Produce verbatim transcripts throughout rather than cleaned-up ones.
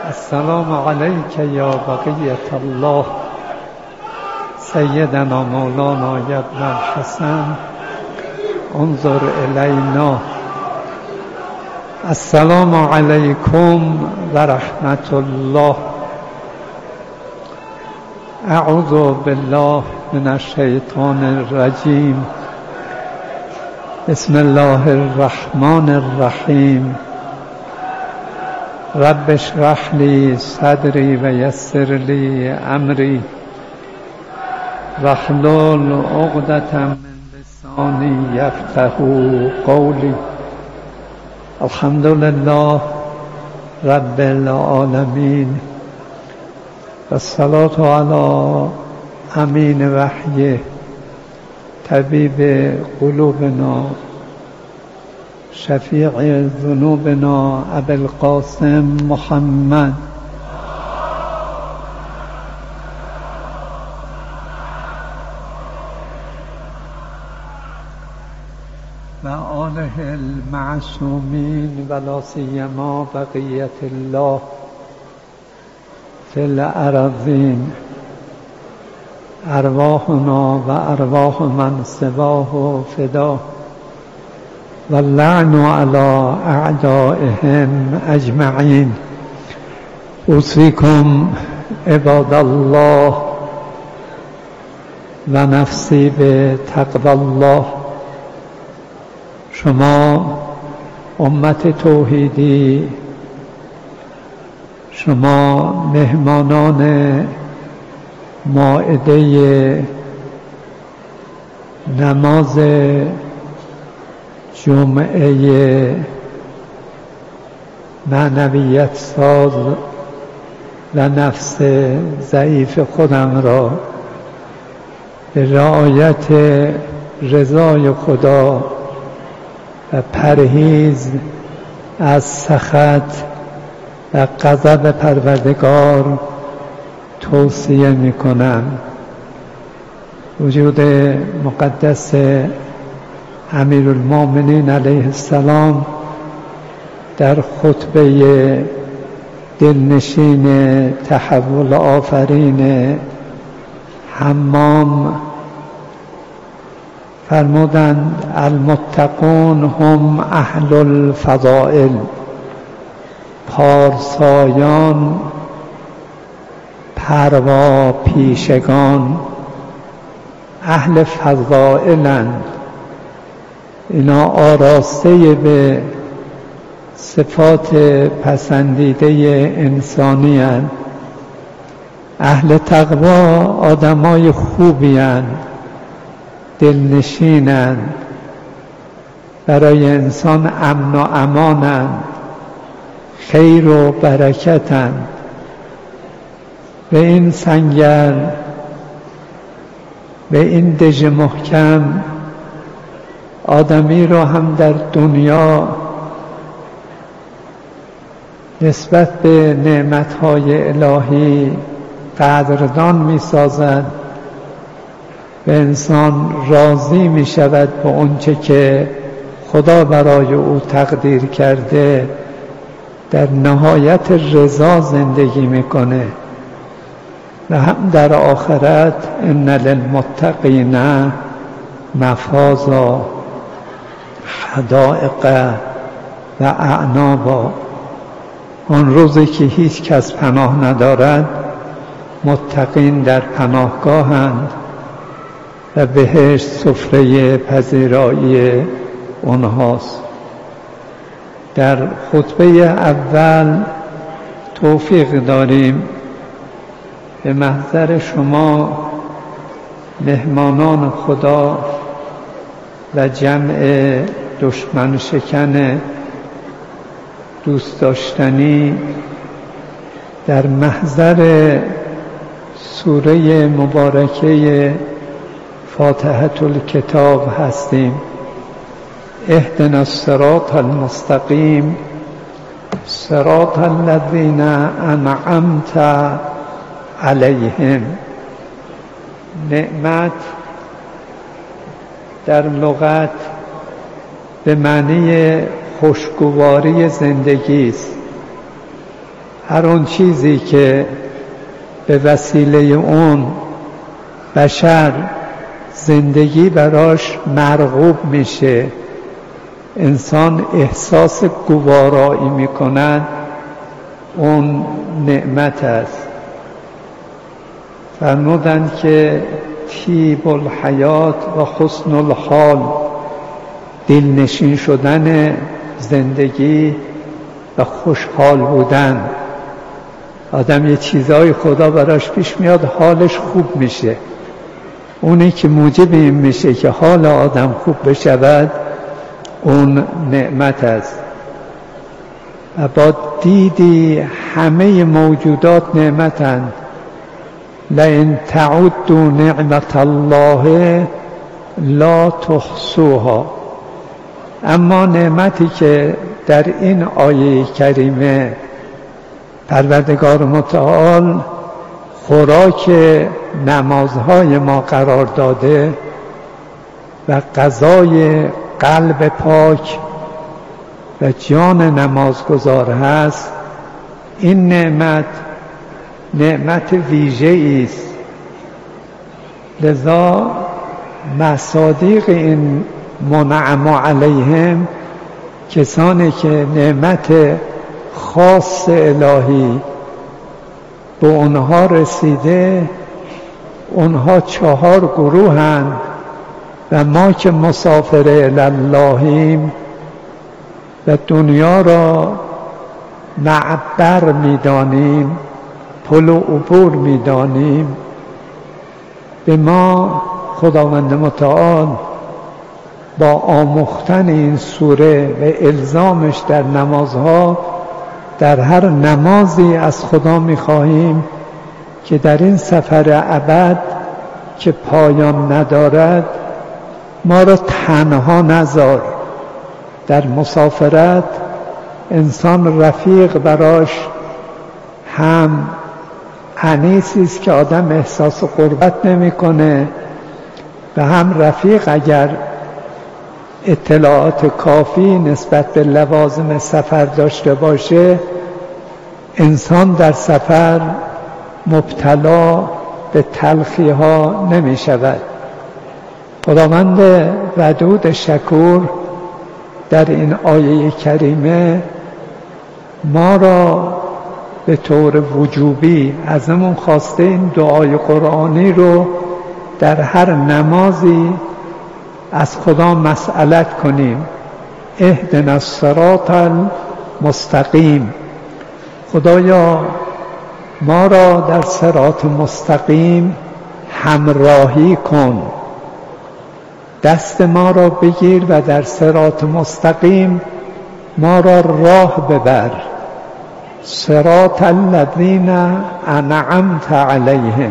السلام علیک یا بقیة الله سیدنا مولانا یا ابن الحسن انظر الینا. السلام علیکم و رحمت الله. اعوذ بالله من الشیطان الرجیم. بسم الله الرحمن الرحیم. رب اشرح لی صدری و یسر لی امری واحلل عقدة من لسانی یفقهوا قولی. الحمد لله رب العالمین و الصلاة علی امین وحی طبیب قلوبنا شفیع ذنوبنا ابی القاسم محمد و آله المعصومین و لا سیما بقیة الله فی الارضین. ارواحنا و ارواح من سواه فدا واللعن علی اعدائهم اجمعین. اوصیکم عباد الله و نفسی به تقوی الله. شما امت توحیدی، شما مهمانان مائده نماز جمعه معنویت ساز و نفس ضعیف خودم را به رعایت رضای خدا و پرهیز از سخط و غضب پروردگار توصیه می کنم. وجود مقدس امیرالمومنین علیه السلام در خطبه دلنشین تحول آفرین حمام فرمودند المتقون هم اهل الفضائل. پارسایان، پروا پیشگان اهل فضائلند. اینا آراسته به صفات پسندیده انسانی هستند. اهل تقوا آدمای خوبی هستند، دلنشینند، برای انسان امن و امانند، خیر و برکتند. به این سنگر، به این دژ محکم آدمی را هم در دنیا نسبت به نعمتهای الهی قدردان می سازد. به انسان راضی می شود به آنچه که خدا برای او تقدیر کرده. در نهایت رضا زندگی میکنه و هم در آخرت ان للمتقین مفازا حدائق و اعنابا. آن روزی که هیچ کس پناه ندارد، متقین در پناهگاهند و بهشت سفره پذیرایی آنهاست. در خطبه اول توفیق داریم به محضر شما مهمانان خدا و جمع دشمن شکن دوست داشتنی در محضر سوره مبارکه فاتحة الکتاب هستیم. اهدنا الصراط المستقیم صراط الذین انعمت علیهم. نعمت در لغت به معنی خوشگواری زندگی است. هر اون چیزی که به وسیله اون بشر زندگی براش مرغوب میشه، انسان احساس گوارایی میکند، اون نعمت است. فرمودند که طیب الحیات و حسن الحال، دلنشین شدن زندگی و خوشحال بودن. آدم یه چیزای خدا براش پیش میاد، حالش خوب میشه. اونی که موجب این میشه که حال آدم خوب بشود، اون نعمت است. و با دیدی همه موجودات نعمتند. لئن تعدوا نعمت الله لا تحصوها. اما نعمتی که در این آیه کریمه پروردگار متعال خوراک نمازهای ما قرار داده و غذای قلب پاک و جان نمازگزار هست، این نعمت نعمت ویژه‌ای است. لذا مصادیق این منعم علیهم، کسانی که نعمت خاص الهی به اونها رسیده، اونها چهار گروهند و ما که مسافر الاللهیم و دنیا را معبر می‌دانیم، پل و عبور می‌دانیم، به ما خداوند متعال با آموختن این سوره و الزامش در نمازها، در هر نمازی از خدا می‌خواهیم که در این سفر ابد که پایان ندارد ما را تنها نذار. در مسافرت انسان رفیق براش هم انیسی است که آدم احساس غربت نمی‌کنه و هم رفیق اگر اطلاعات کافی نسبت به لوازم سفر داشته باشه، انسان در سفر مبتلا به تلخی ها نمی شود. خداوند ودود شکور در این آیه کریمه ما را به طور وجوبی ازمون خواسته این دعای قرآنی رو در هر نمازی از خدا مسئلت کنیم. اهدنا الصراط المستقیم. خدایا ما را در صراط مستقیم همراهی کن، دست ما را بگیر و در صراط مستقیم ما را راه ببر. صراط الذین انعمت علیهم،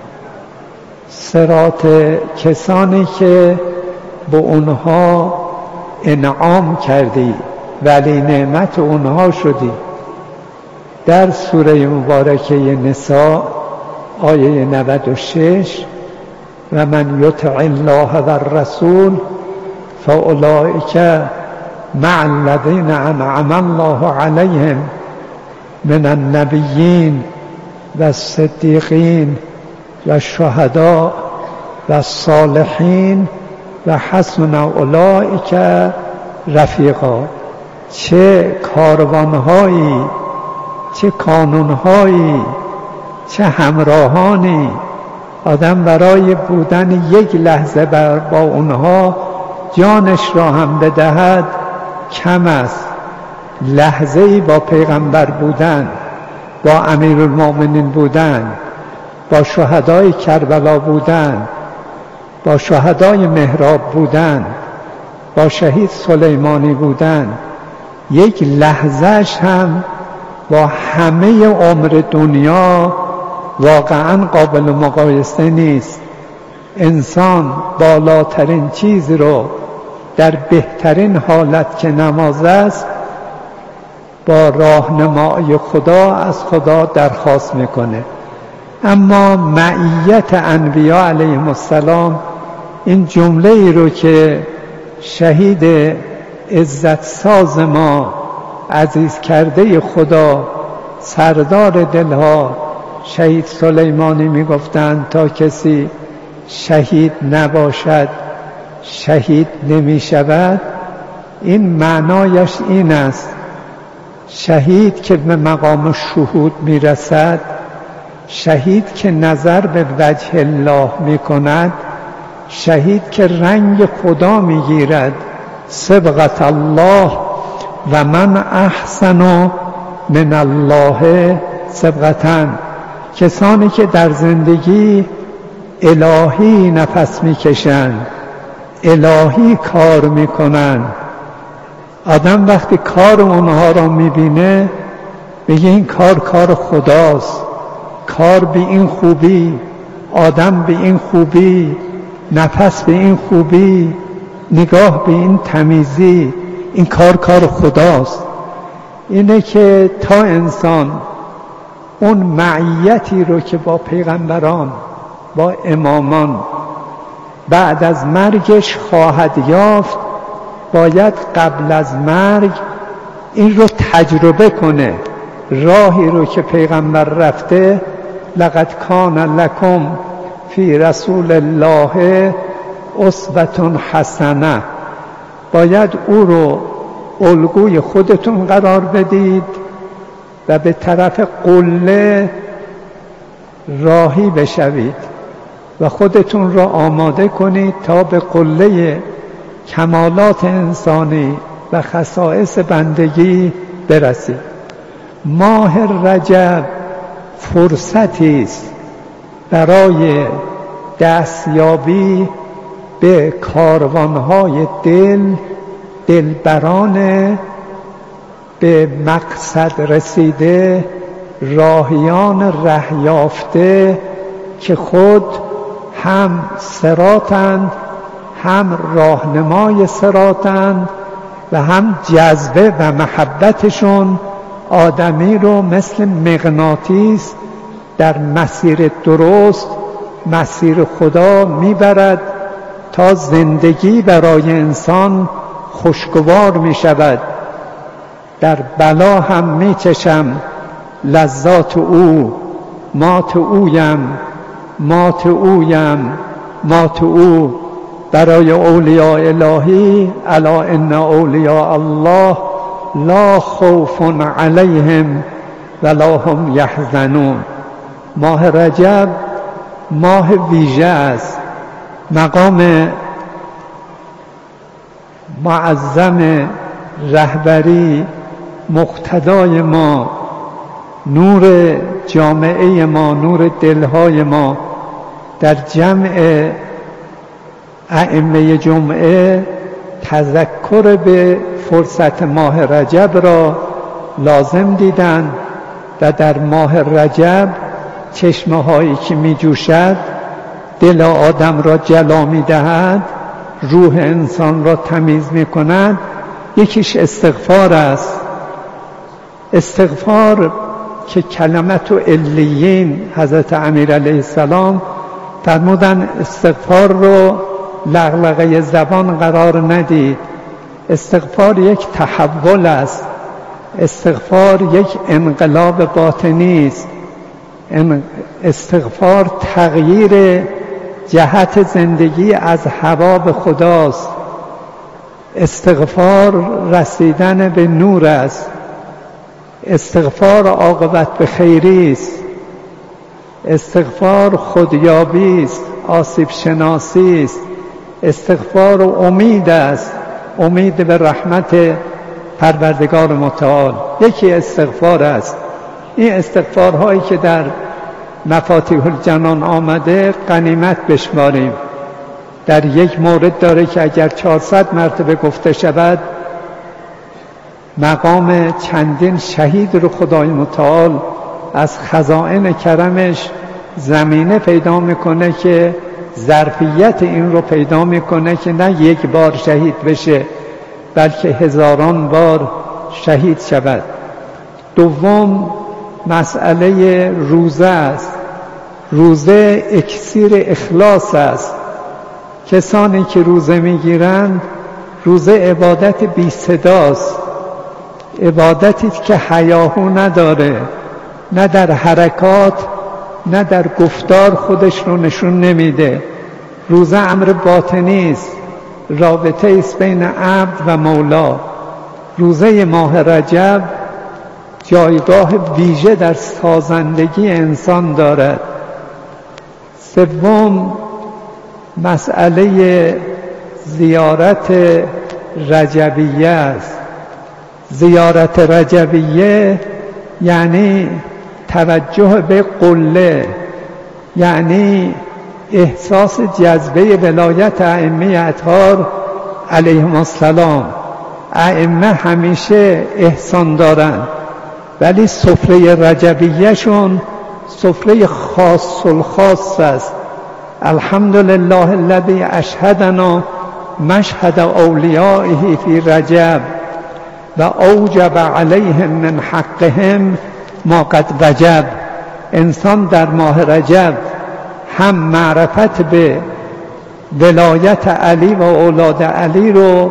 صراط کسانی که به اونها انعام کردی، ولی نعمت اونها شدی. در سوره مبارکه نساء آیه نود و شش و من یطع الله و الرسول فاولئک مع الذین انعم الله علیهم من النبیین و الصدیقین و الشهداء و الصالحین و حسن اولئک رفیقا. چه کاروانهایی، چه کانونهایی، چه همراهانی آدم برای بودن یک لحظه با اونها جانش را هم بدهد کم است. لحظه‌ای با پیغمبر بودن، با امیرالمؤمنین بودن، با شهدای کربلا بودن، با شهدای محراب بودن، با شهید سلیمانی بودن، یک لحظهش هم با همه عمر دنیا واقعا قابل مقایسه نیست. انسان بالاترین چیز رو در بهترین حالت که نماز است با راهنمای خدا از خدا درخواست میکنه. اما معیت انبیا علیهم السلام، این جمله ای رو که شهید عزت ساز ما، عزیز کرده خدا سردار دلها شهید سلیمانی میگفتند تا کسی شهید نباشد شهید نمی شود. این معنایش این است: شهید که به مقام شهود می رسد، شهید که نظر به وجه الله می کند، شهید که رنگ خدا می گیرد، صبغت الله و من احسن من الله صبغةً، کسانی که در زندگی الهی نفس می کشند، الهی کار می کنند. آدم وقتی کار اونها را می بینه بگه این کار کار خداست، کار به این خوبی، آدم به این خوبی، نفس به این خوبی، نگاه به این تمیزی، این کار کار خداست. اینه که تا انسان اون معیتی رو که با پیغمبران، با امامان بعد از مرگش خواهد یافت، باید قبل از مرگ این رو تجربه کنه. راهی رو که پیغمبر رفته، لقد کان لکم فی رسول الله اسوة حسنه، باید او رو الگوی خودتون قرار بدید و به طرف قله راهی بشوید و خودتون را آماده کنید تا به قله کمالات انسانی و خصائص بندگی برسید. ماه رجب فرصتی است برای دستیابی به کاروانهای دل، دلبران به مقصد رسیده، راهیان ره یافته که خود هم صراطند، هم راهنمای صراطند و هم جذبه و محبتشون آدمی رو مثل مغناطیس در مسیر درست، مسیر خدا میبرد تا زندگی برای انسان خوشگوار می شود. در بلا هم می چشم لذات او، مات اویم، مات اویم، مات او. برای اولیاء الهی الا ان اولیاء الله لا خوف علیهم ولا هم یحزنون. ماه رجب ماه ویژه است. مقام معظم رهبری مقتدای ما، نور جامعه ما، نور دلهای ما، در جمع ائمه جمعه تذکر به فرصت ماه رجب را لازم دیدند و در ماه رجب چشمه هایی که می جوشد دل آدم را جلا می دهد، روح انسان را تمیز می کند. یکیش استغفار است. استغفار که کلمت و علیین حضرت امیر علیه السلام فرمودن استغفار رو لغلقه زبان قرار ندید. استغفار یک تحول است. استغفار یک انقلاب باطنی است. استغفار تغییر جهت زندگی از هوا به خداست. استغفار رسیدن به نور است. استغفار عاقبت به خیری است. استغفار خودیابی است، آسیب شناسی است. استغفار امید است، امید به رحمت پروردگار متعال. یکی استغفار است. این استغفارهایی که در مفاتیح الجنان آمده غنیمت بشماریم. در یک مورد داره که اگر چهارصد مرتبه گفته شود مقام چندین شهید رو خدای متعال از خزائن کرمش زمینه پیدا میکنه که ظرفیت این رو پیدا میکنه که نه یک بار شهید بشه بلکه هزاران بار شهید شود. دوم مسئله روزه است. روزه اکسیر اخلاص است. کسانی که روزه میگیرند، روزه عبادت بی صداست، عبادتی که هیاهو نداره، نه در حرکات نه در گفتار خودش رو نشون نمیده. روزه امر باطنی است، رابطه است بین عبد و مولا. روزه ماه رجب جایگاه ویژه در سازندگی انسان دارد. سوم، مسئله زیارت رجبیه است. زیارت رجبیه یعنی توجه به قله، یعنی احساس جذبه ولایت ائمه اطهار علیهم السلام. ائمه همیشه احسان دارند، ولی سفره رجبیه شون سفره خاص الخاص است. الحمدلله الذی اشهدنا مشهد اولیائه فی رجب و اوجب علیهم من حقهم ما قد وجب. انسان در ماه رجب هم معرفت به ولایت علی و اولاد علی رو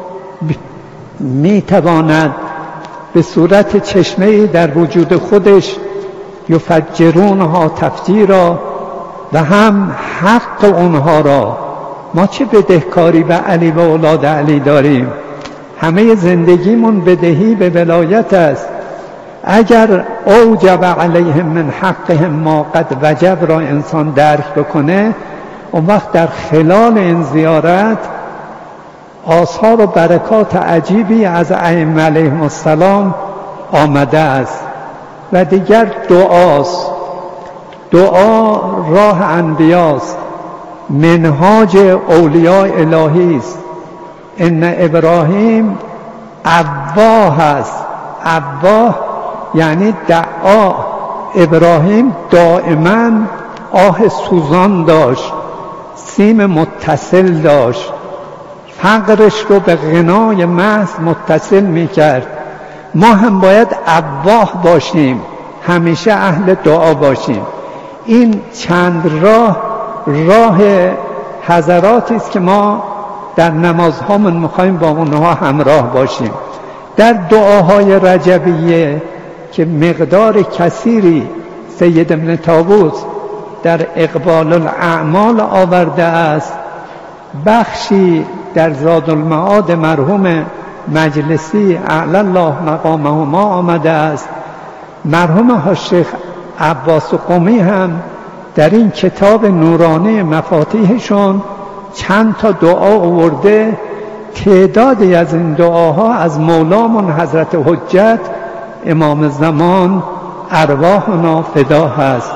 میتواند به صورت چشمه‌ای در وجود خودش یفجرونها تفجیرا و هم حق اونها را. ما چه بدهکاری به علی و اولاد علی داریم؟ همه زندگیمون بدهی به ولایت است. اگر اوجب علیهم من حقهم ما قد وجب را انسان درک بکنه، اون وقت در خلال این زیارت آثار و برکات عجیبی از ائمه علیهم السلام آمده است. و دیگر دعاست. دعا راه انبیاست، منهاج اولیاء الهی است. ان ابراهیم اواه است. اواه یعنی دعا. ابراهیم دائما آه سوزان داشت، سیم متصل داشت، فقرش رو به غنای محض متصل می کرد. ما هم باید اواه باشیم، همیشه اهل دعا باشیم. این چند راه راه حضراتی است که ما در نمازهامون میخوایم با اونها همراه باشیم. در دعاهای رجبیه که مقدار کثیری سید ابن طاووس در اقبال الاعمال آورده است، بخشی در زاد المعاد مرحوم مجلسی اعلی الله مقامهما آمده است. مرحوم شیخ عباس قمی هم در این کتاب نورانی مفاتیحشون چند تا دعا آورده. تعدادی از این دعاها از مولامون حضرت حجت امام زمان ارواحنا فدا هست.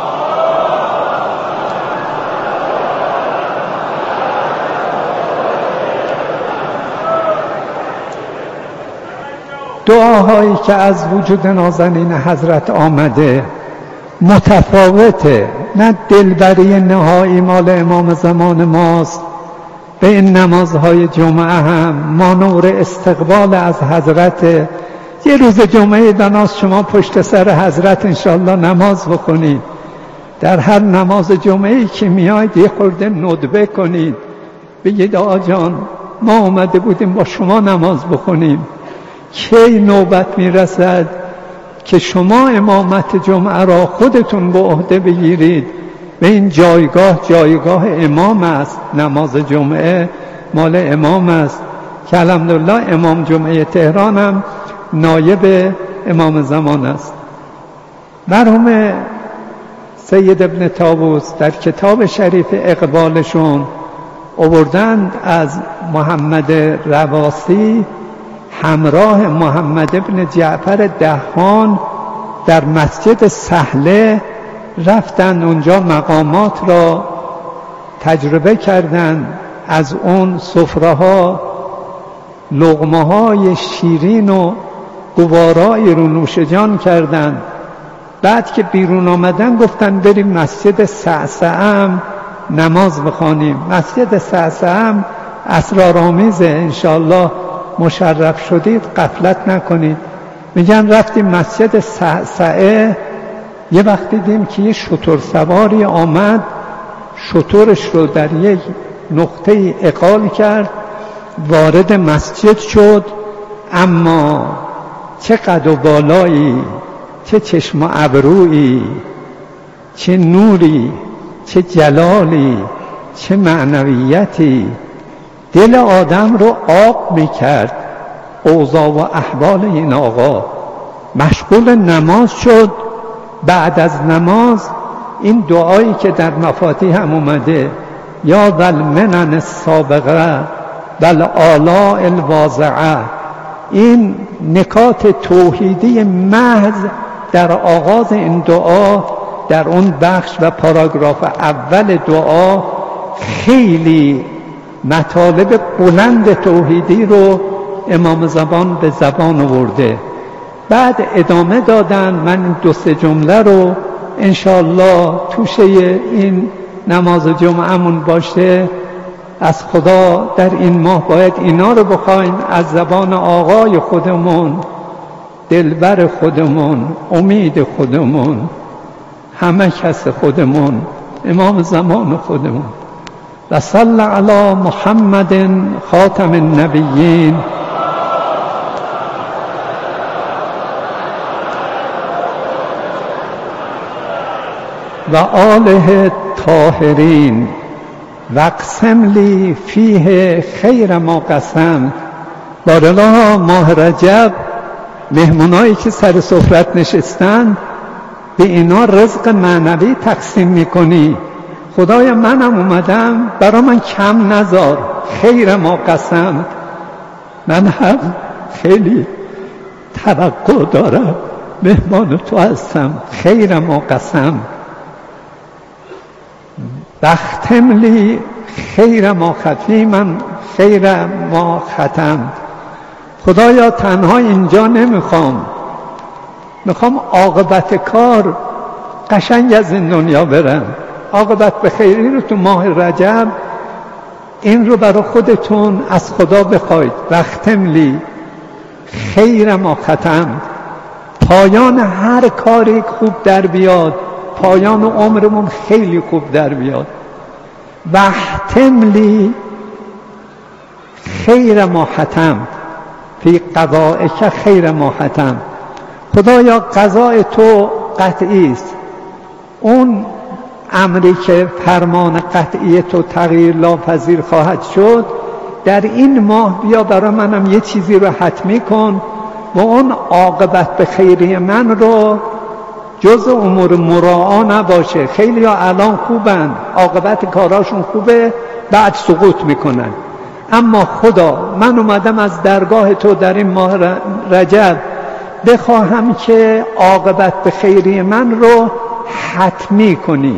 دعاهایی که از وجود نازنین حضرت آمده متفاوته، نه دلبری نهایی مال امام زمان ماست. به این نمازهای جمعه هم ما نور استقبال از حضرت. یه روز جمعه داناست شما پشت سر حضرت انشالله نماز بکنید. در هر نماز جمعه‌ای که میاید یه خورده ندبه کنید، بگید آقا جان ما اومده بودیم با شما نماز بخونیم. کی نوبت میرسد که شما امامت جمعه را خودتون به عهده بگیرید؟ به این جایگاه جایگاه امام است. نماز جمعه مال امام است که الحمدلله امام جمعه تهران هم نایب امام زمان است. مرحوم سید ابن طاووس در کتاب شریف اقبالشون آوردند از محمد رواسی همراه محمد ابن جعفر دهان در مسجد سهله رفتن اونجا مقامات را تجربه کردند. از اون سفره ها لقمه های شیرین و گوارایی رو نوش جان کردند. بعد که بیرون آمدن گفتن بریم مسجد سعسعم نماز بخوانیم. مسجد سعسعم اسرارآمیزه، انشالله مشرف شدید غفلت نکنید. میگن رفتیم مسجد سعسعه، یه وقت دیدیم که یه شتر سواری آمد، شترش رو در یک نقطه اقال کرد، وارد مسجد شد. اما چه قد و بالایی چه چشم و ابرویی، چه نوری، چه جلالی، چه معنویتی دل آدم رو آب میکرد. اوضاع و احوال این آقا مشغول نماز شد. بعد از نماز این دعایی که در مفاتیح هم اومده، یا ذا المنن السابقه و الآلاء الواضعه، این نکات توحیدی محض در آغاز این دعا، در اون بخش و پاراگراف اول دعا خیلی مطالب بلند توحیدی رو امام زمان به زبان آورده. بعد ادامه دادن. من این دو سه جمله رو انشاءالله توشه این نماز جمعهمون باشه، از خدا در این ماه باید اینا رو بخوایم از زبان آقای خودمون، دلبر خودمون، امید خودمون، همه کس خودمون، امام زمان خودمون. و صلی علی محمد خاتم النبیین و آله طاهرین و اقسم لی فیه خیر ما قسم. بارالله ماه رجب مهمونایی که سر سفرت نشستن به اینا رزق معنوی تقسیم میکنی. خدای منم اومدم برا من کم نذار، خیر ما قسم. من هم خیلی توقع دارم، مهمان تو هستم، خیر ما قسم. بختم لی خیر ما ختیم، خیر ما ختم. خدایا تنها اینجا نمیخوام، میخوام عاقبت کار قشنگ از این دنیا برم. عاقبت به خیری رو تو ماه رجب این رو برای خودتون از خدا بخواید. بختم لی خیر ما ختم. پایان هر کاری خوب در بیاد، پایان عمرمون خیلی خوب در بیاد. وختم لی خیر ما ختم فی قضائک خیر ما ختم. خدایا قضای تو قطعی است، اون امری که فرمان قطعی تو تغییر ناپذیر خواهد شد، در این ماه بیا برای منم یه چیزی رو حتمی کن و اون عاقبت به خیری من رو جز امور مراعا نباشه. خیلی ها الان خوبن، عاقبت کاراشون خوبه، بعد سقوط میکنن. اما خدا من اومدم از درگاه تو در این ماه رجب بخواهم که عاقبت به خیری من رو حتمی کنی.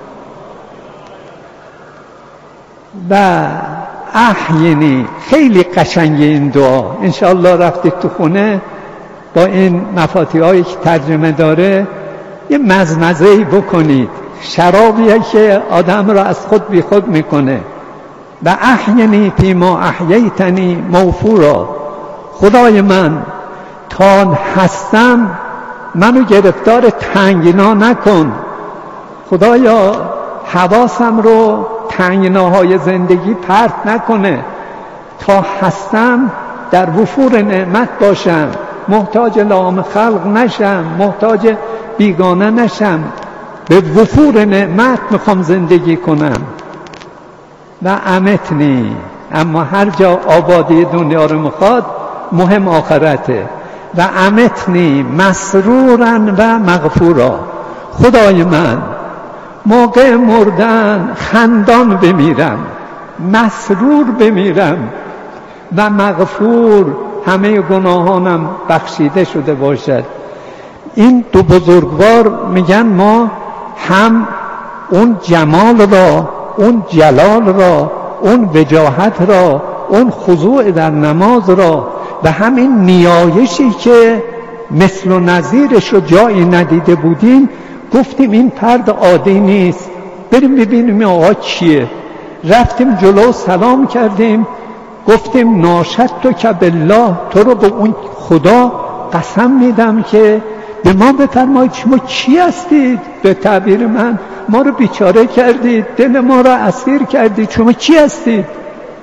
و احینی، خیلی قشنگه این دعا. انشاءالله رفتید تو خونه با این مفاتیح هایی که ترجمه داره یه مزمزه‌ای بکنید. شرابیه که آدم را از خود بی خود میکنه. و احینی فی ما احییتنی موفورا. خدای من تا هستم منو گرفتار تنگنا نکن. خدایا حواسم رو تنگناهای زندگی پرت نکنه. تا هستم در وفور نعمت باشم، محتاج لام خلق نشم، محتاج بیگانه نشم، به وفور نعمت میخوام زندگی کنم. و امتنی، اما هر جا آبادی دنیا رو میخواد مهم آخرته. و امتنی مسرورن و مغفورا. خدای من موقع مردن خندان بمیرم، مسرور بمیرم و مغفور، همه گناهانم بخشیده شده باشد. این دو بزرگوار میگن ما هم اون جمال را، اون جلال را، اون وجاهت را، اون خضوع در نماز را و همین نیایشی که مثل و نظیرش رو جایی ندیده بودیم، گفتیم این فرد عادی نیست، بریم ببینیم آقا چیه. رفتیم جلو، سلام کردیم، گفتیم ناشدت که بالله، تو رو به اون خدا قسم میدم که به ما بفرمایید شما چی هستید. به تعبیر من ما رو بیچاره کردید، دل ما رو اسیر کردید، شما چی هستید؟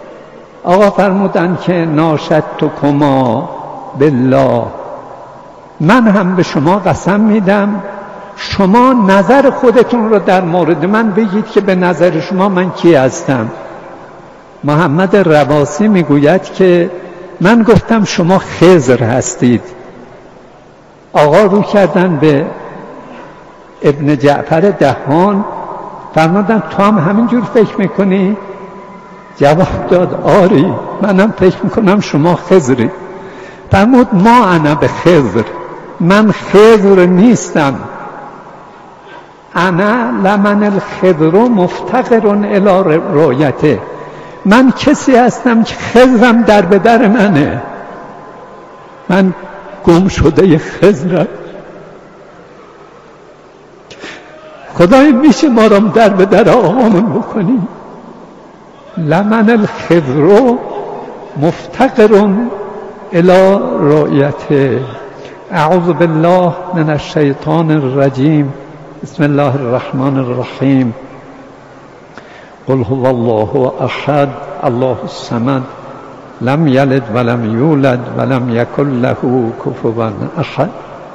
آقا فرمودن که ناشدت کما بالله من هم به شما قسم میدم شما نظر خودتون رو در مورد من بگید که به نظر شما من کی هستم. محمد رواسی میگوید که من گفتم شما خضر هستید. آقا رو کردن به ابن جعفر دهان، فرمودن تو هم همینجور فکر میکنی؟ جواب داد آری منم فکر میکنم شما خضری. فرمود ما انا به خضر، من خضر نیستم. انا لمن الخضر مفتقر الی رؤیته، من کسی هستم که خضرم در به در منه، من گم شده خضرم. خدای میشه ما رو در به در آقامون بکنیم. لمن الخضر مفتقر الی رؤیته. اعوذ بالله من الشیطان الرجیم. بسم الله الرحمن الرحیم. قل هو الله احد الله الصمد لم یلد ولم یولد ولم یکن له کفوا احد.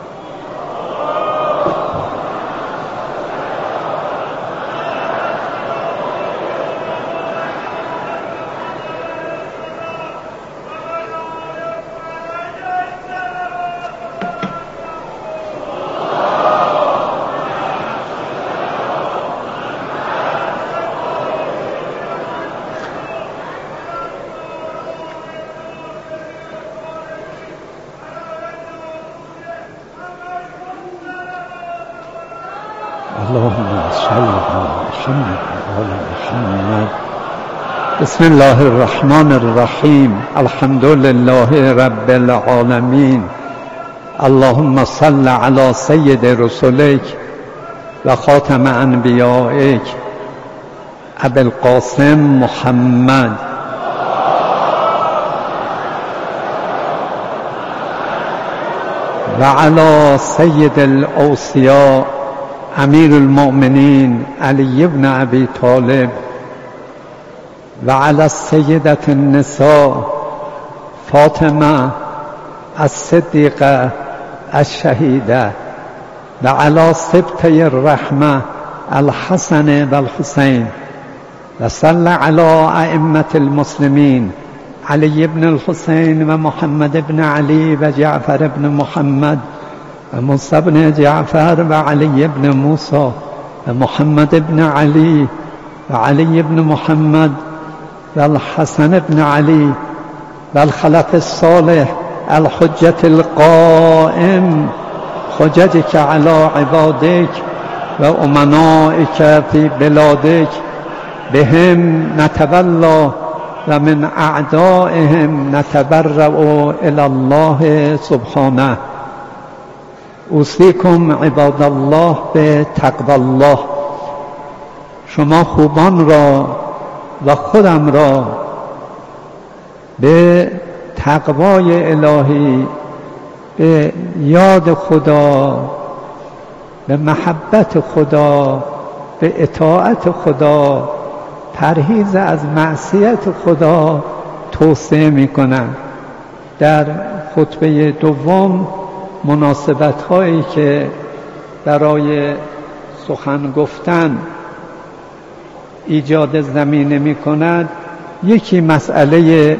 اللهم صل على محمد وعلى محمد. بسم الله الرحمن الرحیم. الحمد لله رب العالمین. اللهم صل على سید رسولک و خاتم انبیائک ابی القاسم محمد و علی سید الاوصیاء امیر المؤمنین علی بن ابی طالب و علی السیدة النساء فاطمه الصدیقه الشهیده و علی سبطی الرحمه الحسن و الحسین و صل علی ائمة المسلمین علی بن الحسین و محمد بن علی و جعفر بن محمد و موسی بن جعفر و علی بن موسی و محمد بن علی و علی بن محمد و الحسن بن علی و الخلف الصالح الحجة القائم حججك على عبادك و امنائك في بلادك بهم نتولى و من اعدائهم نتبرأ الى الله سبحانه. اوصیکم عباد الله به تقوی الله. شما خوبان را و خودم را به تقوای الهی، به یاد خدا، به محبت خدا، به اطاعت خدا، پرهیز از معصیت خدا توصیه میکنم. در خطبه دوم مناسبت هایی که برای سخن گفتن ایجاد زمینه می کند، یکی مسئله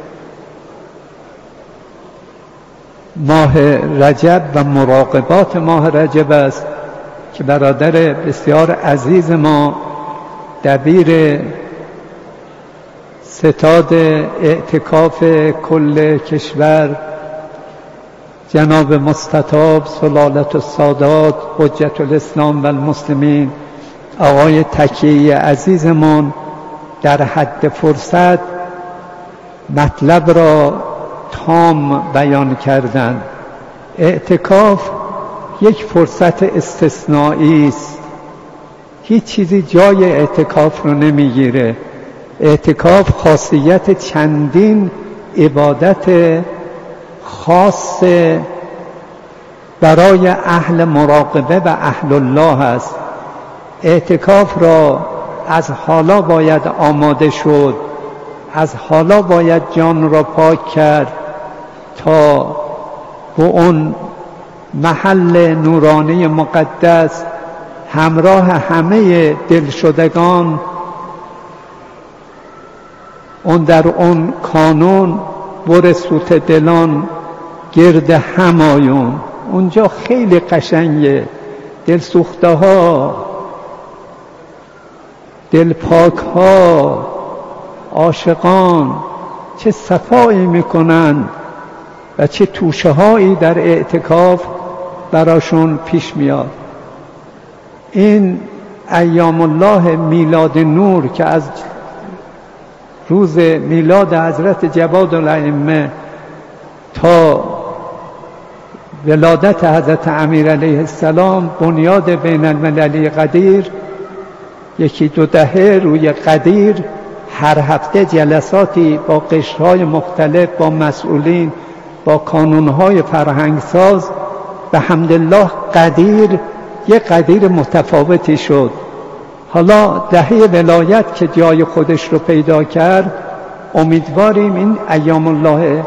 ماه رجب و مراقبات ماه رجب است که برادر بسیار عزیز ما دبیر ستاد اعتکاف کل کشور جناب مستطاب سلالت السادات حجت الاسلام و المسلمین آقای تکیه عزیزمان در حد فرصت مطلب را تام بیان کردند. اعتکاف یک فرصت استثنایی است، هیچ چیزی جای اعتکاف رو نمیگیره. اعتکاف خاصیت چندین عبادت خاص برای اهل مراقبه و اهل الله است. اعتکاف را از حالا باید آماده شد، از حالا باید جان را پاک کرد تا به اون محل نورانی مقدس همراه همه دلشدگان اون در اون کانون بر سوت دلان گرد همایون. اونجا خیلی قشنگه، دل سوخته ها، دل پاک ها، عاشقان چه صفایی میکنن و چه توشه هایی در اعتکاف براشون پیش میاد. این ایام الله میلاد نور که از روز میلاد حضرت جواد الائمه تا ولادت حضرت امیر علیه السلام بنیاد بین المللی قدیر، یکی دو دهه روی قدیر هر هفته جلساتی با قشرهای مختلف، با مسئولین، با کانونهای فرهنگساز، به حمدالله قدیر یک قدیر متفاوتی شد. حالا دهه ولایت که جای خودش رو پیدا کرد، امیدواریم این ایام الله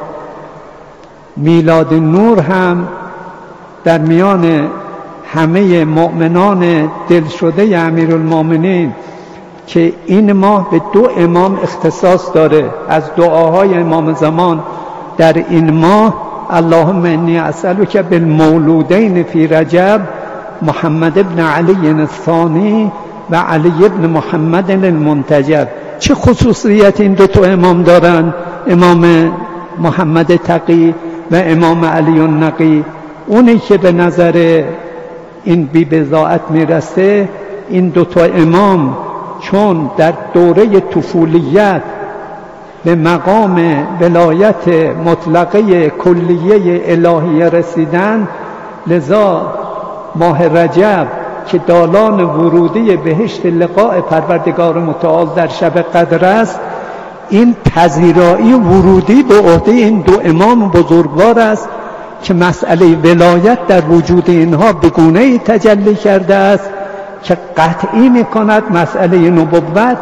میلاد نور هم در میان همه مؤمنان دلشده امیرالمومنین که این ماه به دو امام اختصاص داره، از دعاهای امام زمان در این ماه اللهم انی اسألک بالمولودین فی رجب محمد ابن علی الثانی و علی ابن محمد المنتجب. چه خصوصیت این دو تا امام دارن؟ امام محمد تقی و امام علی النقی. اونی که به نظر این بی بضاعت میرسه، این دو تا امام چون در دوره طفولیت به مقام ولایت مطلقه کلیه الهیه رسیدن، لذا ماه رجب که دالان ورودی بهشت لقاء پروردگار متعال در شب قدر است، این پذیرایی ورودی به عهده این دو امام بزرگوار است که مسئله ولایت در وجود اینها به گونه‌ای تجلی کرده است که قطعی می‌کند مسئله نبوت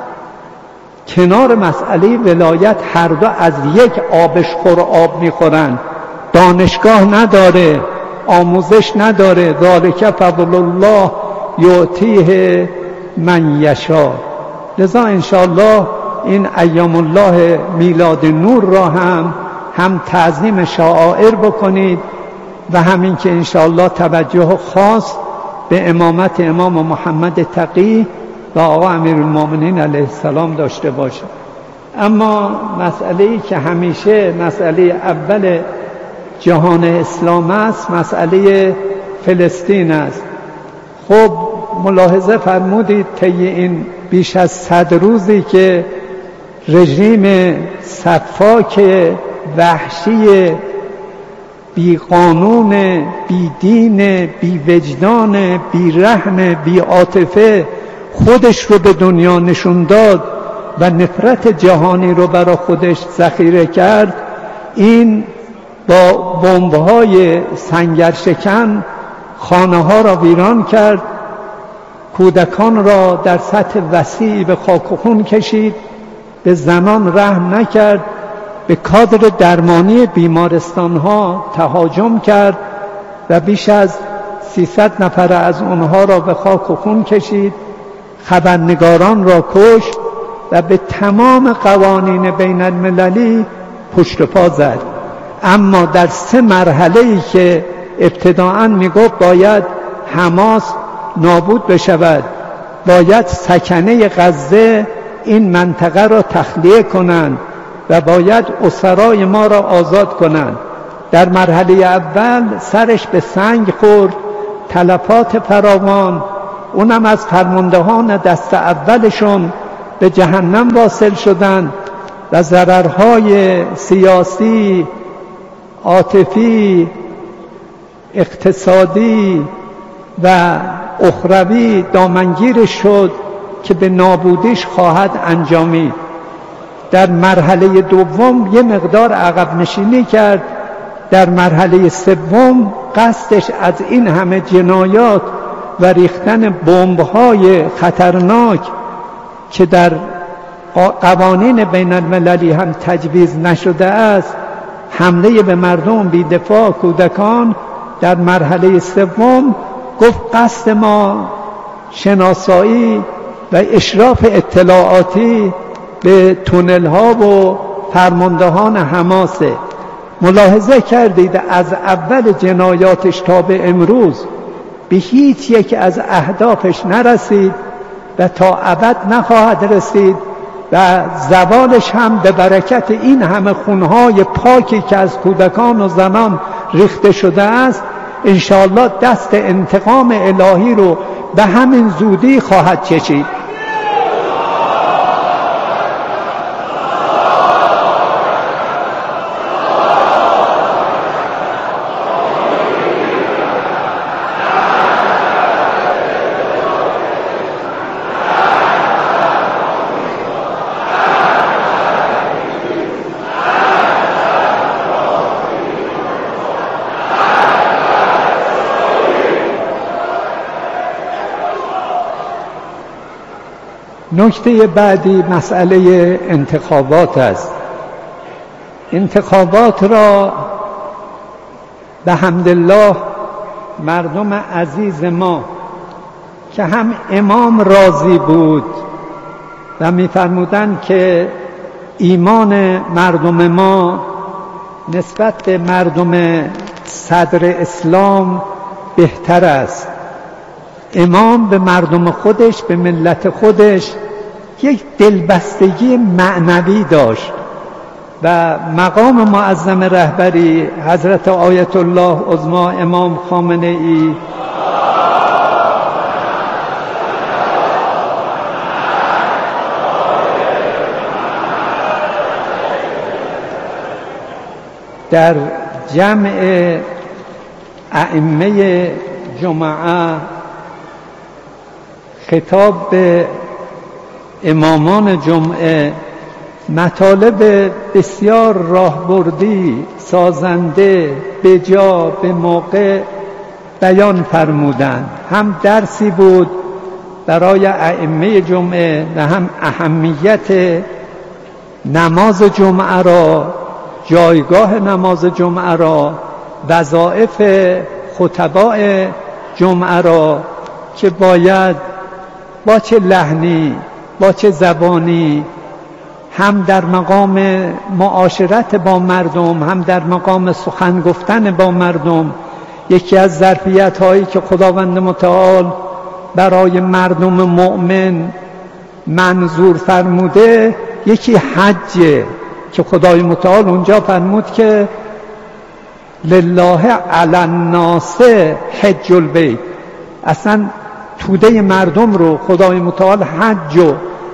کنار مسئله ولایت هر دو از یک آبشخور آب می‌خورند. دانشگاه نداره، آموزش نداره. ذالک فضل الله یعطیه من یشاء. لذا انشاءالله این ایام الله میلاد نور را هم هم تعظیم شعائر بکنید و همین که انشاءالله توجه خاص به امامت امام محمد تقی و آقا امیرالمومنین علیه السلام داشته باشه. اما مسئله‌ای که همیشه مسئله اول جهان اسلام است، مسئله فلسطین است. خب ملاحظه فرمودید طی این بیش از صد روزی که رژیم سفاک وحشی بی قانون، بی دین، بی وجدان، بی رحم، بی عاطفه خودش رو به دنیا نشون داد و نفرت جهانی رو برای خودش ذخیره کرد، این با بمب‌های سنگرشکن خانه ها را ویران کرد، کودکان را در سطح وسیعی به خاک و خون کشید، به زنان رحم نکرد، به کادر درمانی بیمارستان ها تهاجم کرد و بیش از سیصد نفر از اونها را به خاک و خون کشید، خبرنگاران را کشت و به تمام قوانین بین المللی پشت پا زد. اما در سه مرحله‌ای که ابتداعاً میگفت باید حماس نابود بشود، باید سکنه غزه این منطقه را تخلیه کنند و باید اسرای ما را آزاد کنند، در مرحله اول سرش به سنگ خورد، تلفات فراوان، اونم از فرماندهان دست اولشون به جهنم واصل شدند و ضررهای سیاسی، عاطفی، اقتصادی و اخروی دامنگیرش شد که به نابودیش خواهد انجامید. در مرحله دوم یه مقدار عقب نشینی کرد، در مرحله سوم قصدش از این همه جنایات و ریختن بمب‌های خطرناک که در قوانین بین المللی هم تجویز نشده است، حمله به مردم بی‌دفاع، کودکان در مرحله سوم گفت قصد ما شناسایی و اشراف اطلاعاتی به تونل ها و فرماندهان حماسه. ملاحظه کردید از اول جنایاتش تا به امروز به هیچ یک از اهدافش نرسید و تا ابد نخواهد رسید و زوالش هم به برکت این همه خونهای پاکی که از کودکان و زنان ریخته شده است انشاءالله دست انتقام الهی رو به همین زودی خواهد کشید. نکته بعدی مسئله انتخابات است. انتخابات را به حمدالله مردم عزیز ما که هم امام راضی بود و می‌فرمودند که ایمان مردم ما نسبت به مردم صدر اسلام بهتر است. امام به مردم خودش، به ملت خودش یک دلبستگی معنوی داشت و مقام معظم رهبری حضرت آیت الله عظما امام خامنه ای در جمع ائمه جمعه خطاب به امامان جمعه مطالب بسیار راهبردی، سازنده، بجا، به موقع بیان فرمودند. هم درسی بود برای ائمه جمعه و هم اهمیت نماز جمعه را، جایگاه نماز جمعه را، وظایف خطباء جمعه را که باید با چه لحنی، با چه زبانی، هم در مقام معاشرت با مردم، هم در مقام سخن گفتن با مردم. یکی از ظرفیت هایی که خداوند متعال برای مردم مؤمن منظور فرموده یکی حجه که خدای متعال اونجا فرمود که لله علی الناس حج البیت. اصلا توده مردم رو خدای متعال حج و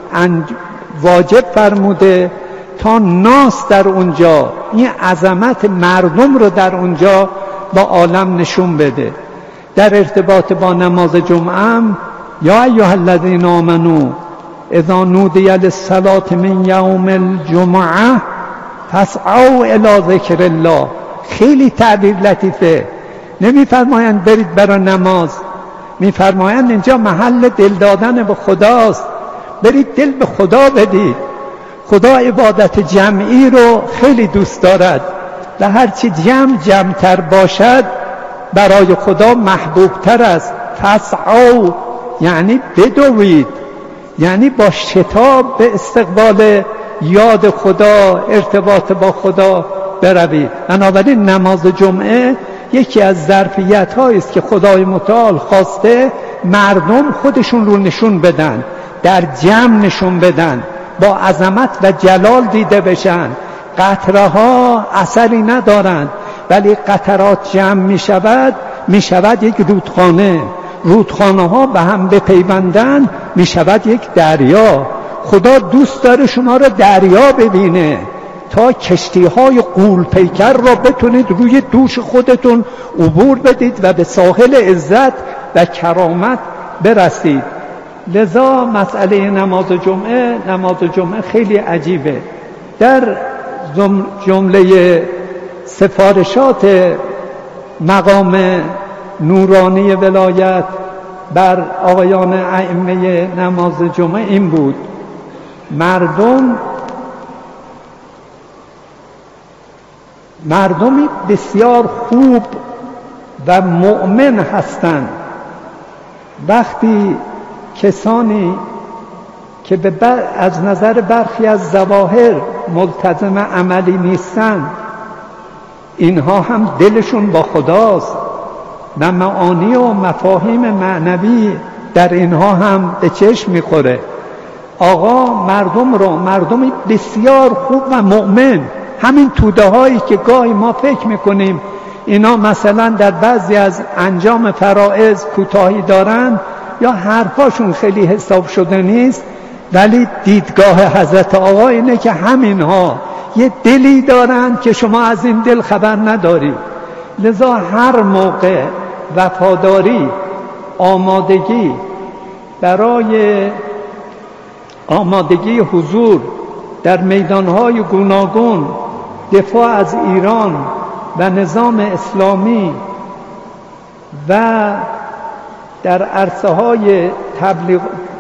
واجب فرموده تا ناس در اونجا این عظمت مردم رو در اونجا با عالم نشون بده. در ارتباط با نماز جمعه هم یا ایها الذین آمنو اذا نودی للصلاة من یوم الجمعه فاسعوا الی ذکر الله. خیلی تعبیر لطیفه. نمیفرمایند برید برای نماز، میفرمایند اینجا محل دل دادن به خداست، برید دل به خدا بدید. خدا عبادت جمعی رو خیلی دوست دارد و هرچی جمع جمعتر باشد برای خدا محبوبتر است. فاسعوا یعنی بدوید، یعنی با شتاب به استقبال یاد خدا، ارتباط با خدا بروید. بنابراین نماز جمعه یکی از ظرفیت هایی است که خدای متعال خواسته مردم خودشون رو نشون بدن، در جمع نشون بدن، با عظمت و جلال دیده بشن. قطره ها اثری ندارند ولی قطرات جمع می شود می شود یک رودخانه، رودخانه ها به هم بپیوندن می شود یک دریا. خدا دوست داره شما رو دریا ببینه تا کشتی های غول پیکر را بتونید روی دوش خودتون عبور بدید و به ساحل عزت و کرامت برسید. لذا مسئله نماز جمعه نماز جمعه خیلی عجیبه. در جمله سفارشات مقام نورانی ولایت بر آقایان ائمه نماز جمعه این بود: مردم مردمی بسیار خوب و مؤمن هستند. وقتی کسانی که به بر... از نظر برخی از ظواهر ملتزم عملی نیستند، اینها هم دلشون با خداست و معانی و مفاهیم معنوی در اینها هم به چشم میخوره. آقا مردم رو، مردمی بسیار خوب و مؤمن، همین توده هایی که گاهی ما فکر میکنیم اینا مثلا در بعضی از انجام فرائض کوتاهی دارن یا حرفاشون خیلی حساب شده نیست، ولی دیدگاه حضرت آقا اینه که همینها یه دلی دارن که شما از این دل خبر نداری. لذا هر موقع وفاداری، آمادگی برای آمادگی حضور در میدانهای گوناگون، دفاع از ایران و نظام اسلامی و در عرصه های تبلیغ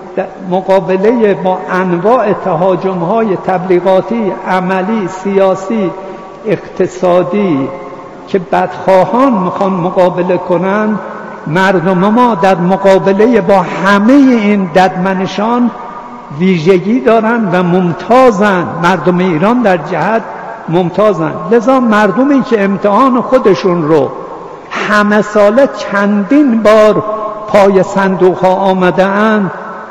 مقابله با انواع تهاجم های تبلیغاتی، عملی، سیاسی، اقتصادی که بدخواهان میخوان مقابله کنن، مردم ما در مقابله با همه این ددمنشان ویژگی دارن و ممتازن. مردم ایران در جهت ممتازن. لذا مردمی که امتحان خودشون رو همه ساله چندین بار پای صندوق ها آمده اند،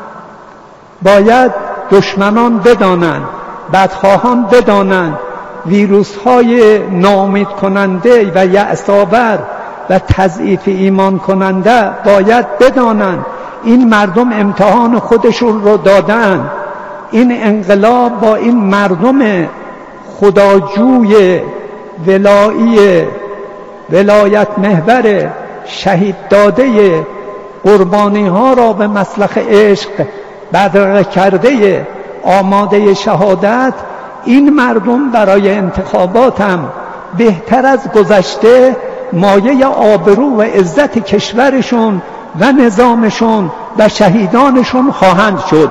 باید دشمنان بدانند، بدخواهان بدانند، ویروس های ناامید کننده و یأس‌آور و تضعیف ایمان کننده باید بدانند این مردم امتحان خودشون رو دادن. این انقلاب با این مردم خداجوی ولایی ولایت محور شهید داده قربانی ها را به مسلخ عشق بدرقه کرده آماده شهادت، این مردم برای انتخابات هم بهتر از گذشته مایه آبرو و عزت کشورشون و نظامشون و شهیدانشون خواهند شد.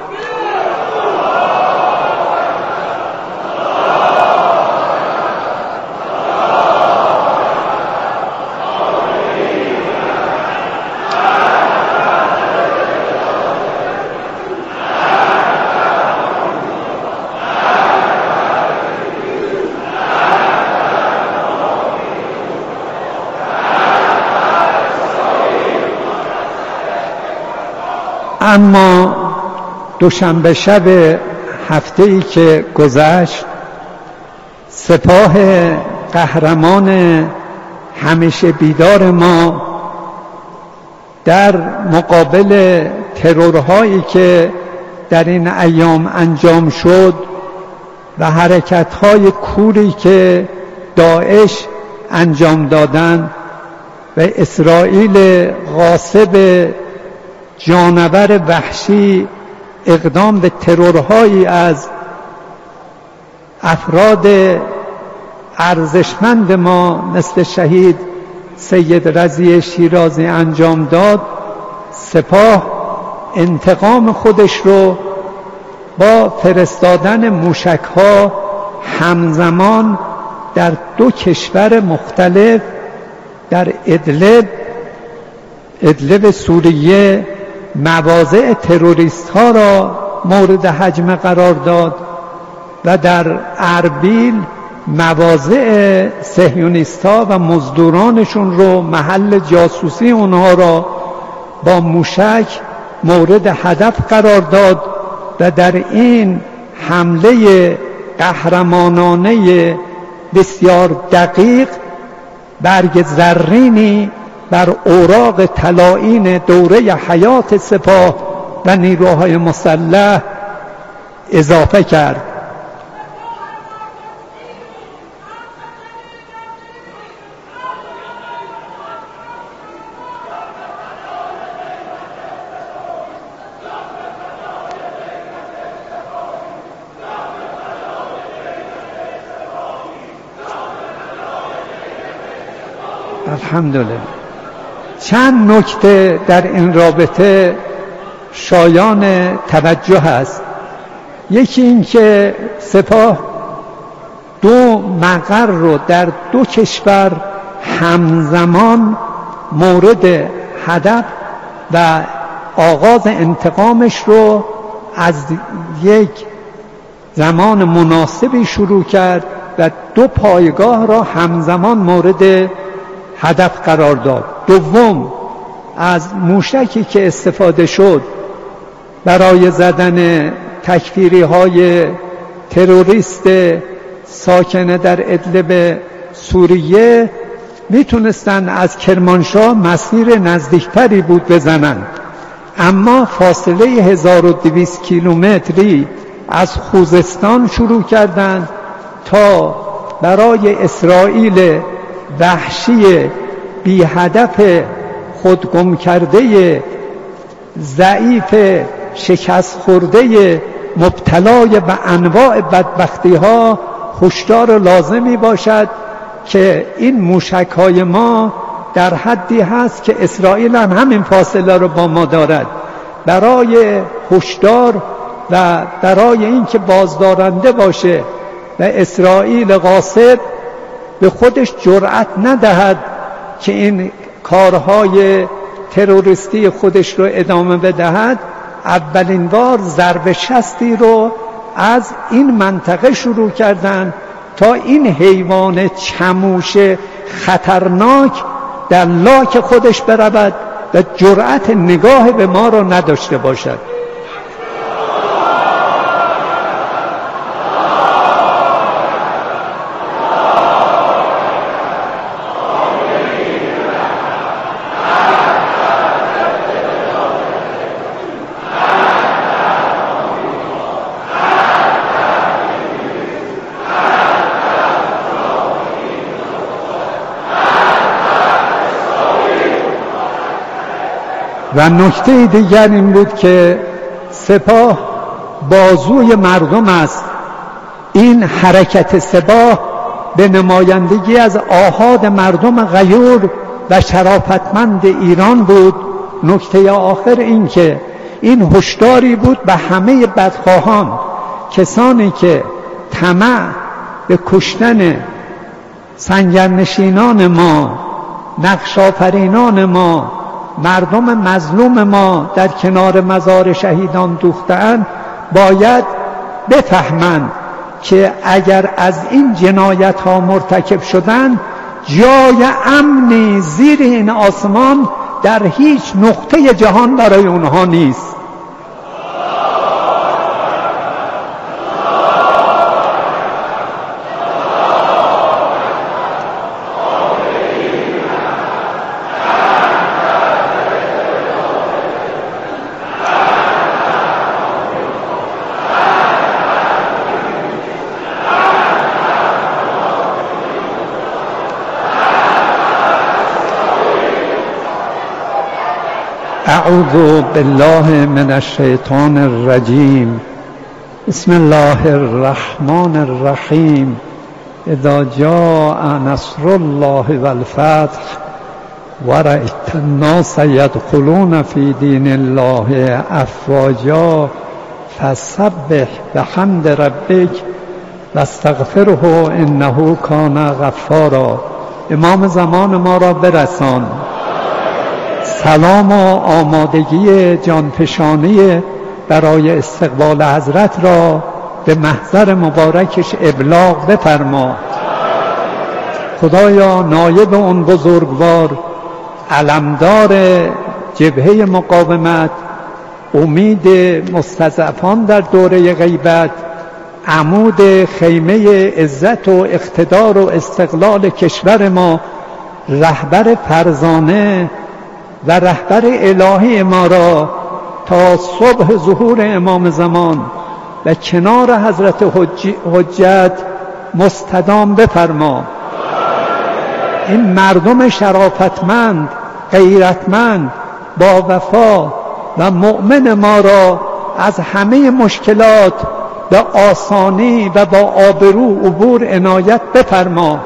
اما دوشنبه شب هفته‌ای که گذشت، سپاه قهرمان همیشه بیدار ما در مقابل ترورهایی که در این ایام انجام شد و حرکت‌های کوری که داعش انجام دادند و اسرائیل غاصب جانور وحشی اقدام به ترورهایی از افراد ارزشمند ما مثل شهید سید رضی شیرازی انجام داد، سپاه انتقام خودش رو با فرستادن موشک‌ها همزمان در دو کشور مختلف، در ادلب ادلب سوریه مواضع تروریست ها را مورد هجمه قرار داد و در اربیل مواضع صهیونیست ها و مزدورانشون رو، محل جاسوسی اونها را با موشک مورد هدف قرار داد و در این حمله قهرمانانه بسیار دقیق برگ زرینی بر اوراق طلایین دوره حیات سپاه و نیروهای مسلح اضافه کرد. الحمدلله. چند نکته در این رابطه شایان توجه است. یکی این که سپاه دو مقر رو در دو کشور همزمان مورد هدف و آغاز انتقامش رو از یک زمان مناسبی شروع کرد و دو پایگاه را همزمان مورد هدف قرار داد. دوم، از موشکی که استفاده شد برای زدن تکفیری های تروریست ساکن در ادلب سوریه میتونستن از کرمانشاه مسیر نزدیکتری بود بزنن، اما فاصله هزار و دویست کیلومتری از خوزستان شروع کردند تا برای اسرائیل وحشی بی هدف خودگم کرده ضعیف شکست خورده مبتلای به انواع بدبختی ها هشدار لازمی باشد که این موشک های ما در حدی هست که اسرائیل هم همین فاصله رو با ما دارد. برای هشدار و برای اینکه بازدارنده باشه و اسرائیل غاصب به خودش جرأت ندهد که این کارهای تروریستی خودش رو ادامه بدهد، اولین بار ضرب شستی رو از این منطقه شروع کردند تا این حیوان چموش خطرناک در لاک خودش برود و جرأت نگاه به ما رو نداشته باشد. و نکته دیگر این بود که سپاه بازوی مردم است. این حرکت سپاه به نمایندگی از آحاد مردم غیور و شرافتمند ایران بود. نکته آخر این که این هشداری بود به همه بدخواهان، کسانی که طمع به کشتن سنگرنشینان ما، نقش‌آفرینان ما، مردم مظلوم ما در کنار مزار شهیدان دوخته‌اند، باید بفهمند که اگر از این جنایت ها مرتکب شدند، جای امنی زیر این آسمان در هیچ نقطه جهان برای اونها نیست. اعوذ بالله من الشیطان الرجیم. بسم الله الرحمن الرحیم. اذا جاء نصر الله والفتح ورأيت الناس يدخلون في دين الله افواجا فسبح بحمد ربك واستغفره انه کان غفارا. امام زمان ما را برسان. سلام و آمادگی جانفشانی برای استقبال حضرت را به محضر مبارکش ابلاغ بفرما. خدایا نایب اون بزرگوار، علمدار جبهه مقاومت، امید مستضعفان در دوره غیبت، عمود خیمه عزت و اقتدار و استقلال کشور ما، رهبر فرزانه و رهبر الهی ما را تا صبح ظهور امام زمان و کنار حضرت حجت مستدام بفرما. این مردم شرافتمند، غیرتمند، با وفا و مؤمن ما را از همه مشکلات به آسانی و با آبرو عبور عنایت بفرما.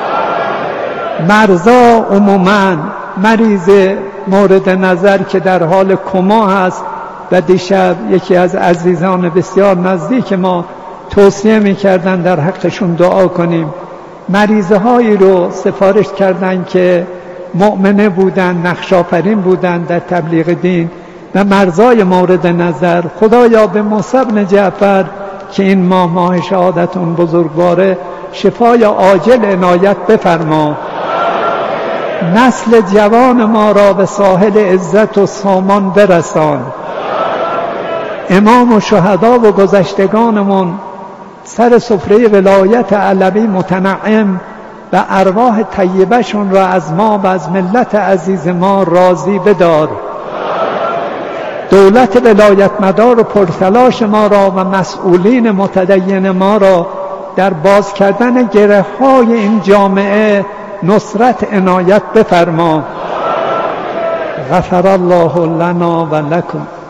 مرزا عموماً مریض مورد نظر که در حال کما هست و دیشب یکی از عزیزان بسیار نزدیک ما توصیه می‌کردن در حقشون دعا کنیم. مریضهایی رو سفارش کردن که مؤمنه بودند، نقش‌آفرین بودند در تبلیغ دین و مرزای مورد نظر. خدایا به موسی بن جعفر که این ماه ماه شهادت اون بزرگواره شفای عاجل عنایت بفرما. نسل جوان ما را به ساحل عزت و سامان برسان. امام و شهدا و گذشتگانمون سر سفره ولایت علوی متنعم و ارواح طیبه‌شون را از ما و از ملت عزیز ما راضی بدار. دولت ولایت مدار و پرتلاش ما را و مسئولین متدین ما را در باز کردن گره های این جامعه نصرت عنایت بفرما. غفر الله لنا و لکم.